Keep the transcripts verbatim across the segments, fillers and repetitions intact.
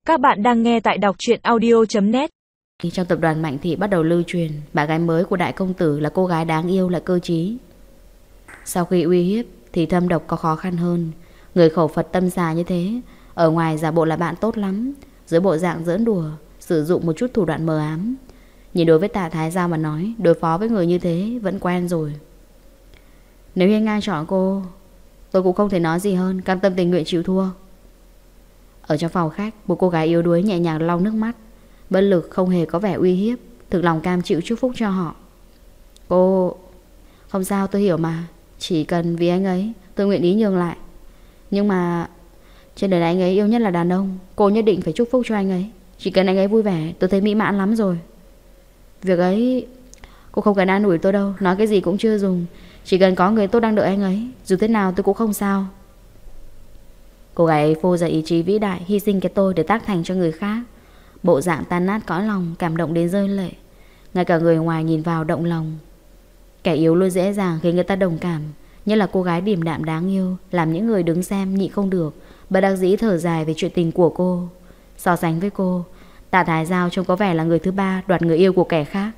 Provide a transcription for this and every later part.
Các bạn đang nghe tại đọc truyện audio chấm net. Trong tập đoàn Mạnh Thị bắt đầu lưu truyền bà gái mới của đại công tử là cô gái đáng yêu lại cơ trí. Sau khi uy hiếp thì thâm độc có khó khăn hơn. Người khẩu Phật tâm xà như thế, ở ngoài giả bộ là bạn tốt lắm, dưới bộ dạng giỡn đùa, sử dụng một chút thủ đoạn mờ ám. Nhìn đối với Tạ Thái Giao mà nói, đối phó với người như thế vẫn quen rồi. Nếu Hiên Ngang chọn cô, tôi cũng không thể nói gì hơn, cam tâm tình nguyện chịu thua. Ở trong phòng khách, một cô gái yếu đuối nhẹ nhàng lau nước mắt, bất lực không hề có vẻ uy hiếp, thực lòng cam chịu chúc phúc cho họ. Cô... Không sao, tôi hiểu mà. Chỉ cần vì anh ấy, tôi nguyện ý nhường lại. Nhưng mà trên đời này anh ấy yêu nhất là đàn ông, cô nhất định phải chúc phúc cho anh ấy. Chỉ cần anh ấy vui vẻ, tôi thấy mỹ mãn lắm rồi. Việc ấy cô không cần an ủi tôi đâu, nói cái gì cũng chưa dùng. Chỉ cần có người tốt đang đợi anh ấy, dù thế nào tôi cũng không sao. Cô gái ấy phô ra ý chí vĩ đại, hy sinh cái tôi để tác thành cho người khác. Bộ dạng tan nát cõi lòng, cảm động đến rơi lệ. Ngay cả người ngoài nhìn vào động lòng. Kẻ yếu luôn dễ dàng khiến người ta đồng cảm, nhất là cô gái điềm đạm đáng yêu, làm những người đứng xem nhịn không được, bất đắc dĩ thở dài về chuyện tình của cô. So sánh với cô, Tạ Thái Giao trông có vẻ là người thứ ba đoạt người yêu của kẻ khác.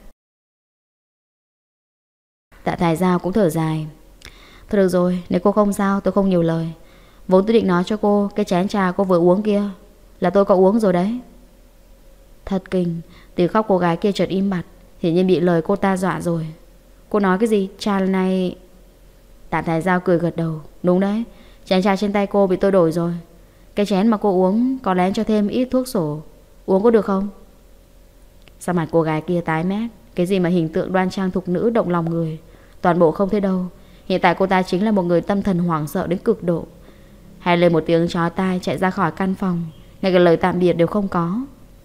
Tạ Thái Giao cũng thở dài. Thôi được rồi, nếu cô không sao tôi không nhiều lời. Vốn tôi định nói cho cô, cái chén trà cô vừa uống kia là tôi có uống rồi đấy. Thật kinh, tiếng khóc cô gái kia chợt im bặt, hiển nhiên bị lời cô ta dọa rồi. Cô nói cái gì? Trà này... Tạ Thái Giao cười gật đầu. Đúng đấy, chén trà trên tay cô bị tôi đổi rồi. Cái chén mà cô uống có lén cho thêm ít thuốc sổ. Uống có được không? Sao mặt cô gái kia tái mét. Cái gì mà hình tượng đoan trang thục nữ động lòng người, toàn bộ không thấy đâu. Hiện tại cô ta chính là một người tâm thần hoảng sợ đến cực độ. Hay lên một tiếng chói tai chạy ra khỏi căn phòng, ngay cả lời tạm biệt đều không có.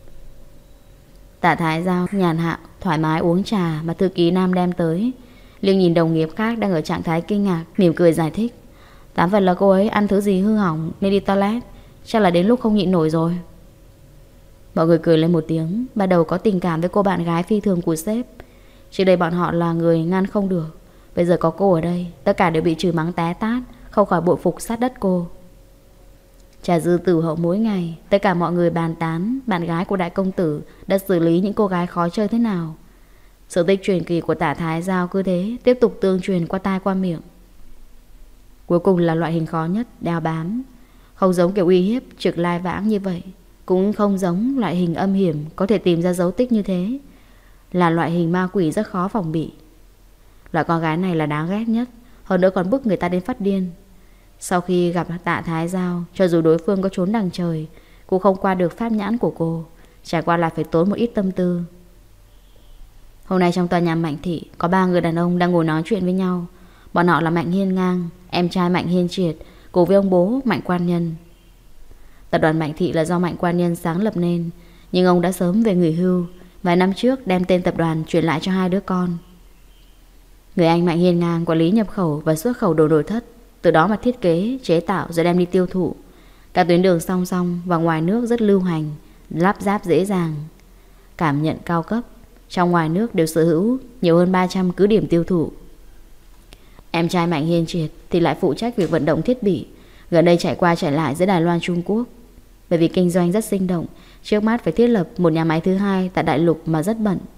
Tạ Thái Giao nhàn hạ thoải mái uống trà mà thư ký Nam đem tới. Liêng nhìn đồng nghiệp khác đang ở trạng thái kinh ngạc, mỉm cười giải thích. Tám phần là cô ấy ăn thứ gì hư hỏng nên đi toilet, chắc là đến lúc không nhịn nổi rồi. Mọi người cười lên một tiếng, bắt đầu có tình cảm với cô bạn gái phi thường của sếp. Trước đây bọn họ là người ngăn không được, bây giờ có cô ở đây, tất cả đều bị chửi mắng té tát, không khỏi bội phục sát đất cô. Trà dư tử hậu mỗi ngày, tất cả mọi người bàn tán bạn gái của đại công tử đã xử lý những cô gái khó chơi thế nào. Sự tích truyền kỳ của Tạ Thái Giao cứ thế tiếp tục tương truyền qua tai qua miệng. Cuối cùng là loại hình khó nhất, đeo bám. Không giống kiểu uy hiếp trực lai vãng như vậy, cũng không giống loại hình âm hiểm có thể tìm ra dấu tích như thế. Là loại hình ma quỷ rất khó phòng bị. Loại con gái này là đáng ghét nhất, hơn nữa còn bức người ta đến phát điên. Sau khi gặp Tạ Thái Giao, cho dù đối phương có trốn đằng trời, cũng không qua được pháp nhãn của cô, trải qua là phải tốn một ít tâm tư. Hôm nay trong tòa nhà Mạnh Thị có ba người đàn ông đang ngồi nói chuyện với nhau. Bọn họ là Mạnh Hiên Ngang, em trai Mạnh Hiên Triệt, cùng với ông bố Mạnh Quan Nhân. Tập đoàn Mạnh Thị là do Mạnh Quan Nhân sáng lập nên, nhưng ông đã sớm về nghỉ hưu, vài năm trước đem tên tập đoàn chuyển lại cho hai đứa con. Người anh Mạnh Hiên Ngang quản lý nhập khẩu và xuất khẩu đồ nội thất, từ đó mà thiết kế, chế tạo rồi đem đi tiêu thụ. Các tuyến đường song song và ngoài nước rất lưu hành, lắp ráp dễ dàng, cảm nhận cao cấp. Trong ngoài nước đều sở hữu nhiều hơn ba trăm cứ điểm tiêu thụ. Em trai Mạnh Hiên Triệt thì lại phụ trách việc vận động thiết bị, gần đây chạy qua chạy lại giữa Đài Loan Trung Quốc. Bởi vì kinh doanh rất sinh động, trước mắt phải thiết lập một nhà máy thứ hai tại Đại Lục mà rất bận.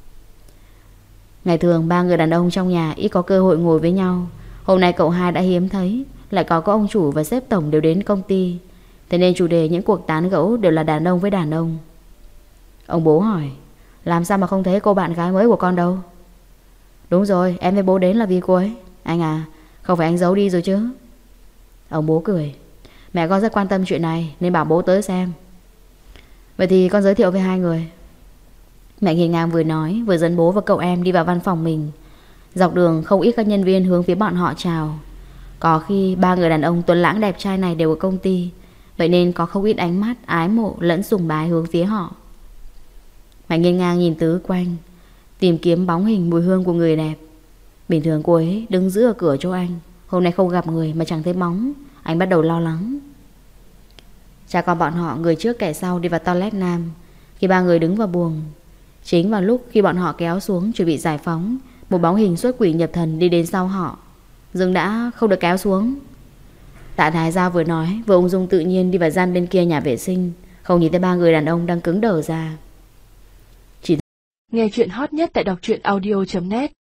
Ngày thường ba người đàn ông trong nhà ít có cơ hội ngồi với nhau. Hôm nay cậu hai đã hiếm thấy, lại có có ông chủ và sếp tổng đều đến công ty. Thế nên chủ đề những cuộc tán gẫu đều là đàn ông với đàn ông. Ông bố hỏi, làm sao mà không thấy cô bạn gái mới của con đâu? Đúng rồi, em với bố đến là vì cô ấy. Anh à, không phải anh giấu đi rồi chứ? Ông bố cười, mẹ con rất quan tâm chuyện này nên bảo bố tới xem. Vậy thì con giới thiệu với hai người. Mạnh Hiên Ngang vừa nói vừa dẫn bố và cậu em đi vào văn phòng mình. Dọc đường không ít các nhân viên hướng phía bọn họ chào. Có khi ba người đàn ông tuấn lãng đẹp trai này đều ở công ty, vậy nên có không ít ánh mắt ái mộ lẫn sùng bái hướng phía họ. Mạnh Hiên Ngang nhìn tứ quanh, tìm kiếm bóng hình mùi hương của người đẹp. Bình thường cô ấy đứng giữ ở cửa chỗ anh, hôm nay không gặp người mà chẳng thấy bóng. Anh bắt đầu lo lắng. Cha con bọn họ người trước kẻ sau đi vào toilet nam. Khi ba người đứng vào buồng, chính vào lúc khi bọn họ kéo xuống chuẩn bị giải phóng, một bóng hình xuất quỷ nhập thần đi đến sau họ. Dừng đã, không được kéo xuống. Tạ Thái Giao vừa nói vừa ung dung tự nhiên đi vào gian bên kia nhà vệ sinh, Không nhìn thấy ba người đàn ông đang cứng đờ ra. Nghe chuyện hot nhất tại đọc truyện audio chấm net.